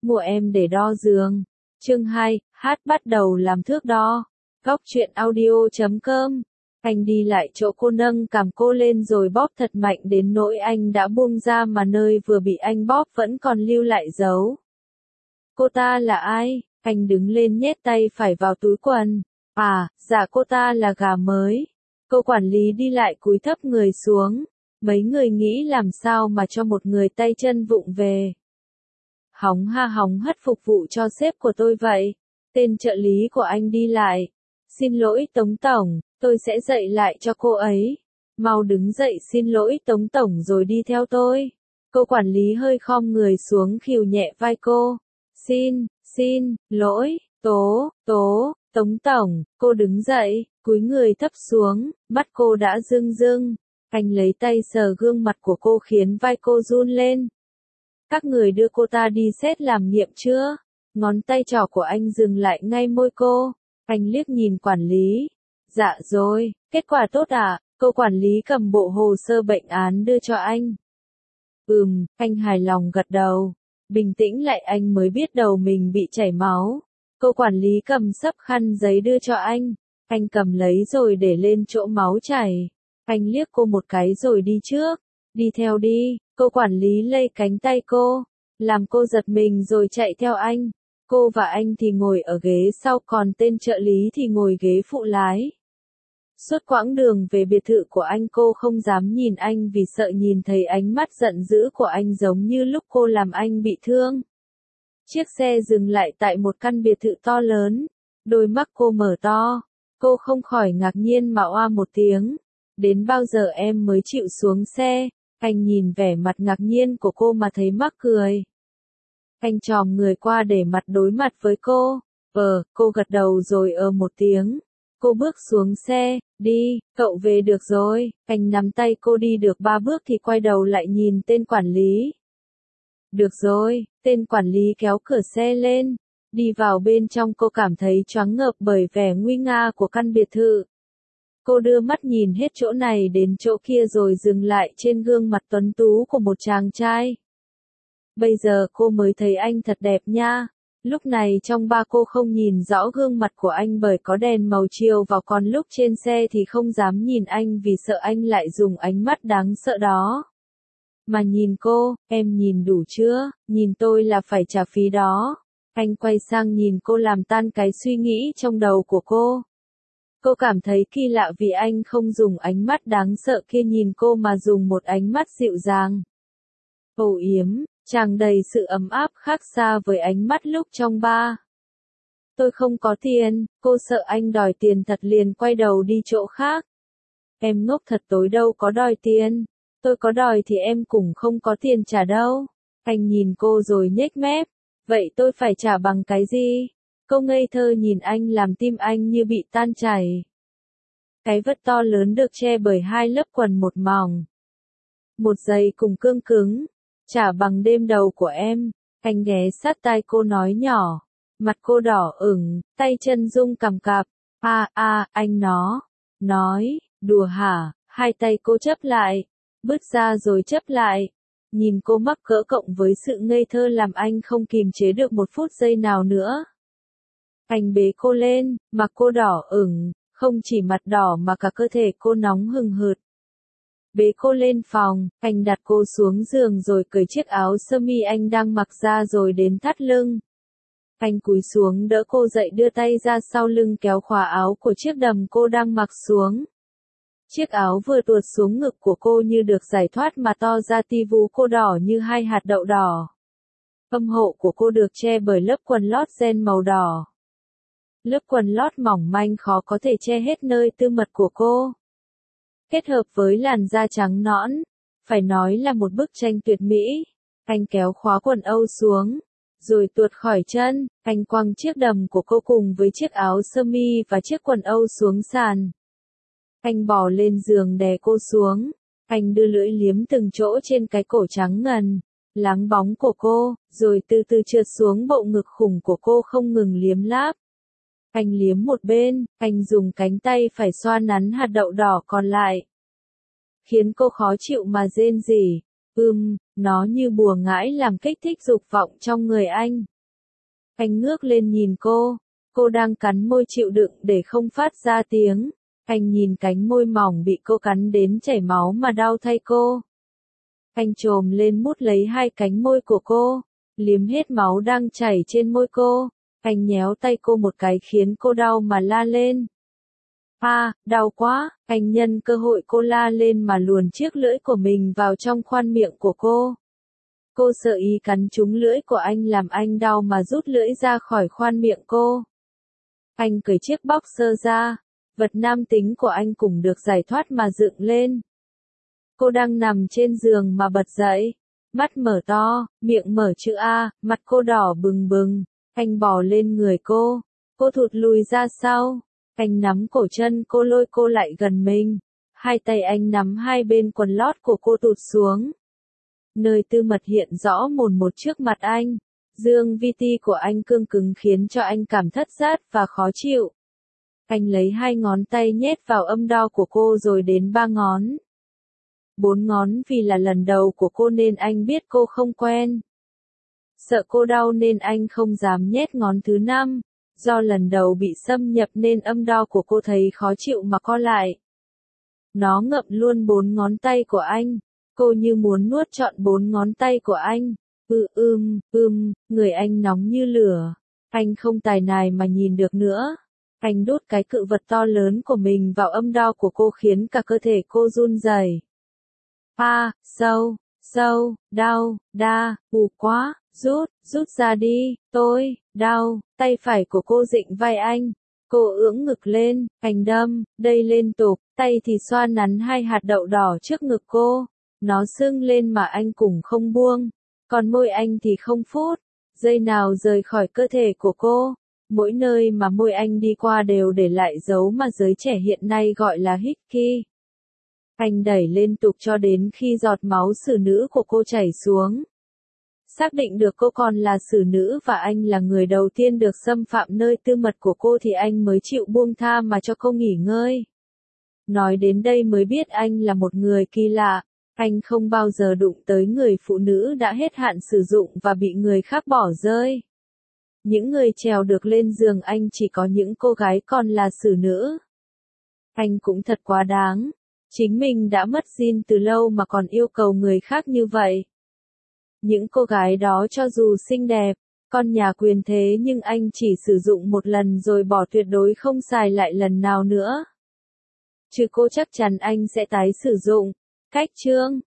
mua em để đo giường. Chương 2, hát bắt đầu làm thước đo. Góc truyện audio.com. Anh đi lại chỗ cô nâng cằm cô lên rồi bóp thật mạnh đến nỗi anh đã buông ra mà nơi vừa bị anh bóp vẫn còn lưu lại dấu. Cô ta là ai? Anh đứng lên nhét tay phải vào túi quần. À, dạ cô ta là gà mới. Cô quản lý đi lại cúi thấp người xuống. Mấy người nghĩ làm sao mà cho một người tay chân vụng về. Hóng ha hóng hất phục vụ cho sếp của tôi vậy. Tên trợ lý của anh đi lại. Xin lỗi Tống Tổng, tôi sẽ dạy lại cho cô ấy. Mau đứng dậy xin lỗi Tống Tổng rồi đi theo tôi. Cô quản lý hơi khom người xuống khìu nhẹ vai cô. Xin lỗi, Tống Tổng, cô đứng dậy, cúi người thấp xuống, mắt cô đã rưng rưng. Anh lấy tay sờ gương mặt của cô khiến vai cô run lên. Các người đưa cô ta đi xét làm nghiệm chưa? Ngón tay trỏ của anh dừng lại ngay môi cô. Anh liếc nhìn quản lý. Dạ rồi, kết quả tốt ạ. Cô quản lý cầm bộ hồ sơ bệnh án đưa cho anh. Anh hài lòng gật đầu. Bình tĩnh lại anh mới biết đầu mình bị chảy máu. Cô quản lý cầm xấp khăn giấy đưa cho anh. Anh cầm lấy rồi để lên chỗ máu chảy. Anh liếc cô một cái rồi đi trước. Đi theo đi. Cô quản lý lay cánh tay cô. Làm cô giật mình rồi chạy theo anh. Cô và anh thì ngồi ở ghế sau còn tên trợ lý thì ngồi ghế phụ lái. Suốt quãng đường về biệt thự của anh cô không dám nhìn anh vì sợ nhìn thấy ánh mắt giận dữ của anh giống như lúc cô làm anh bị thương. Chiếc xe dừng lại tại một căn biệt thự to lớn. Đôi mắt cô mở to. Cô không khỏi ngạc nhiên mà oa một tiếng. Đến bao giờ em mới chịu xuống xe? Anh nhìn vẻ mặt ngạc nhiên của cô mà thấy mắc cười. Anh chòm người qua để mặt đối mặt với cô. Cô gật đầu rồi một tiếng. Cô bước xuống xe, đi, cậu về được rồi. Anh nắm tay cô đi được 3 bước thì quay đầu lại nhìn tên quản lý. Được rồi, tên quản lý kéo cửa xe lên. Đi vào bên trong cô cảm thấy choáng ngợp bởi vẻ nguy nga của căn biệt thự. Cô đưa mắt nhìn hết chỗ này đến chỗ kia rồi dừng lại trên gương mặt tuấn tú của một chàng trai. Bây giờ cô mới thấy anh thật đẹp nha. Lúc này trong ba cô không nhìn rõ gương mặt của anh bởi có đèn màu chiều vào còn lúc trên xe thì không dám nhìn anh vì sợ anh lại dùng ánh mắt đáng sợ đó. Mà nhìn cô, em nhìn đủ chưa, nhìn tôi là phải trả phí đó. Anh quay sang nhìn cô làm tan cái suy nghĩ trong đầu của cô. Cô cảm thấy kỳ lạ vì anh không dùng ánh mắt đáng sợ kia nhìn cô mà dùng một ánh mắt dịu dàng. Âu yếm, tràn đầy sự ấm áp khác xa với ánh mắt lúc trong ba. Tôi không có tiền, cô sợ anh đòi tiền thật liền quay đầu đi chỗ khác. Em ngốc thật tối đâu có đòi tiền, tôi có đòi thì em cũng không có tiền trả đâu. Anh nhìn cô rồi nhếch mép, vậy tôi phải trả bằng cái gì? Cô ngây thơ nhìn anh làm tim anh như bị tan chảy. Cái vất to lớn được che bởi 2 lớp quần một mỏng. Một giày cùng cương cứng. Trả bằng đêm đầu của em. Anh ghé sát tai cô nói nhỏ. Mặt cô đỏ ửng, tay chân rung cằm cạp. Anh nói, đùa hả? 2 tay cô chấp lại. Bứt ra rồi chấp lại. Nhìn cô mắc cỡ cộng với sự ngây thơ làm anh không kìm chế được một phút giây nào nữa. Anh bế cô lên, mặt cô đỏ ửng, không chỉ mặt đỏ mà cả cơ thể cô nóng hừng hực. Bế cô lên phòng, anh đặt cô xuống giường rồi cởi chiếc áo sơ mi anh đang mặc ra rồi đến thắt lưng. Anh cúi xuống đỡ cô dậy đưa tay ra sau lưng kéo khóa áo của chiếc đầm cô đang mặc xuống. Chiếc áo vừa tuột xuống ngực của cô như được giải thoát mà to ra ti vú cô đỏ như 2 hạt đậu đỏ. Âm hộ của cô được che bởi lớp quần lót ren màu đỏ. Lớp quần lót mỏng manh khó có thể che hết nơi tư mật của cô. Kết hợp với làn da trắng nõn, phải nói là một bức tranh tuyệt mỹ. Anh kéo khóa quần âu xuống, rồi tuột khỏi chân, anh quăng chiếc đầm của cô cùng với chiếc áo sơ mi và chiếc quần âu xuống sàn. Anh bò lên giường đè cô xuống, anh đưa lưỡi liếm từng chỗ trên cái cổ trắng ngần, láng bóng của cô, rồi từ từ trượt xuống bộ ngực khủng của cô không ngừng liếm láp. Anh liếm một bên, anh dùng cánh tay phải xoa nắn hạt đậu đỏ còn lại. Khiến cô khó chịu mà rên rỉ. Nó như bùa ngãi làm kích thích dục vọng trong người anh. Anh ngước lên nhìn cô đang cắn môi chịu đựng để không phát ra tiếng. Anh nhìn cánh môi mỏng bị cô cắn đến chảy máu mà đau thay cô. Anh chồm lên mút lấy hai cánh môi của cô, liếm hết máu đang chảy trên môi cô. Anh nhéo tay cô một cái khiến cô đau mà la lên. Đau quá, anh nhân cơ hội cô la lên mà luồn chiếc lưỡi của mình vào trong khoang miệng của cô. Cô sợ ý cắn trúng lưỡi của anh làm anh đau mà rút lưỡi ra khỏi khoang miệng cô. Anh cởi chiếc boxer ra, vật nam tính của anh cũng được giải thoát mà dựng lên. Cô đang nằm trên giường mà bật dậy, mắt mở to, miệng mở chữ A, mặt cô đỏ bừng bừng. Anh bò lên người cô thụt lùi ra sau. Anh nắm cổ chân cô lôi cô lại gần mình. Hai tay anh nắm hai bên quần lót của cô tụt xuống. Nơi tư mật hiện rõ mồn một trước mặt anh. Dương VT của anh cương cứng khiến cho anh cảm thất rát và khó chịu. Anh lấy hai ngón tay nhét vào âm đạo của cô rồi đến 3 ngón. 4 ngón vì là lần đầu của cô nên anh biết cô không quen. Sợ cô đau nên anh không dám nhét ngón thứ 5. Do lần đầu bị xâm nhập nên âm đạo của cô thấy khó chịu mà co lại. Nó ngậm luôn 4 ngón tay của anh. Cô như muốn nuốt trọn 4 ngón tay của anh. Người anh nóng như lửa. Anh không tài nài mà nhìn được nữa. Anh đút cái cự vật to lớn của mình vào âm đạo của cô khiến cả cơ thể cô run rẩy. Sâu, đau, quá, rút ra đi, đau, tay phải của cô dịnh vai anh. Cô ưỡn ngực lên, anh đâm, đây liên tục, tay thì xoa nắn hai hạt đậu đỏ trước ngực cô. Nó sưng lên mà anh cũng không buông. Còn môi anh thì không phút giây nào rời khỏi cơ thể của cô. Mỗi nơi mà môi anh đi qua đều để lại dấu mà giới trẻ hiện nay gọi là hickey. Anh đẩy liên tục cho đến khi giọt máu xử nữ của cô chảy xuống. Xác định được cô còn là xử nữ và anh là người đầu tiên được xâm phạm nơi tư mật của cô thì anh mới chịu buông tha mà cho cô nghỉ ngơi. Nói đến đây mới biết anh là một người kỳ lạ. Anh không bao giờ đụng tới người phụ nữ đã hết hạn sử dụng và bị người khác bỏ rơi. Những người trèo được lên giường anh chỉ có những cô gái còn là xử nữ. Anh cũng thật quá đáng. Chính mình đã mất zin từ lâu mà còn yêu cầu người khác như vậy. Những cô gái đó cho dù xinh đẹp, con nhà quyền thế nhưng anh chỉ sử dụng một lần rồi bỏ tuyệt đối không xài lại lần nào nữa. Chứ cô chắc chắn anh sẽ tái sử dụng. Cách chương